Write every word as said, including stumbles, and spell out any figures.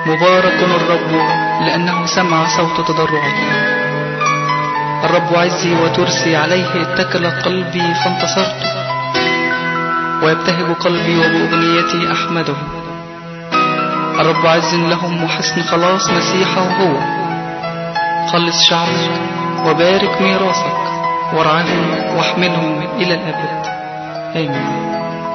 مبارك الرب لأنه سمع صوت تضرعي. الرب عزي وترسي، عليه اتكل قلبي فانتصرت. ويبتهج قلبي وبأغنيتي أحمده. الرب عز لهم وحسن خلاص، مسيحه هو. خلص شعبك وبارك ميراثك، وارعاهم واحملهم إلى الأبد. آمين.